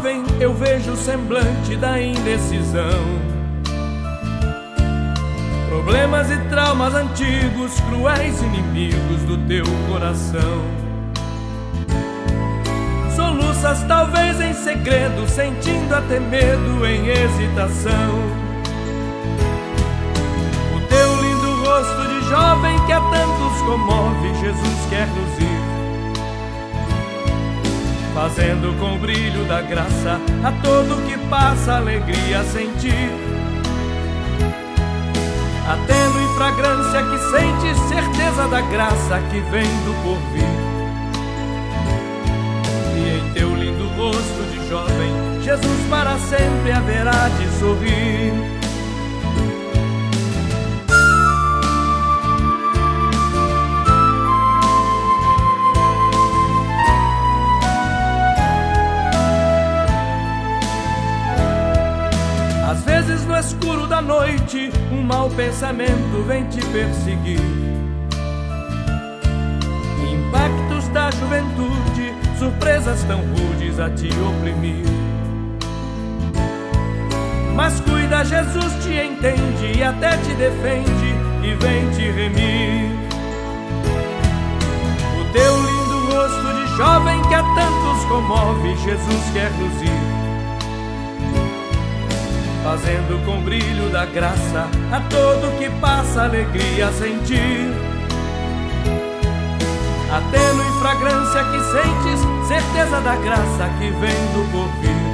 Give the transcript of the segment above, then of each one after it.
jovem eu vejo o semblante da indecisão. Problemas e traumas antigos, cruéis inimigos do teu coração. Soluças talvez em segredo, sentindo até medo em hesitação. O teu lindo rosto de jovem que a tantos comove, Jesus quer luzir, fazendo com o brilho da graça a todo que passa alegria sentir. A tênue fragrância que sente, certeza da graça que vem do porvir. E em teu lindo rosto de jovem, Jesus para sempre haverá de sorrir. Às vezes no escuro da noite um mau pensamento vem te perseguir. Impactos da juventude, surpresas tão rudes a te oprimir. Mas cuida, Jesus te entende e até te defende e vem te remir. O teu lindo rosto de jovem que a tantos comove, Jesus quer luzir, fazendo com o brilho da graça a todo que passa alegria sentir. A tênue fragrância que sentes, certeza da graça que vem do porvir.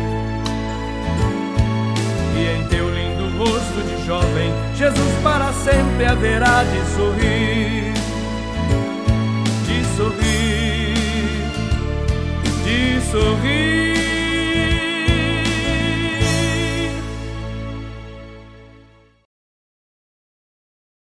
E em teu lindo rosto de jovem, Jesus para sempre haverá de sorrir. De sorrir, de sorrir.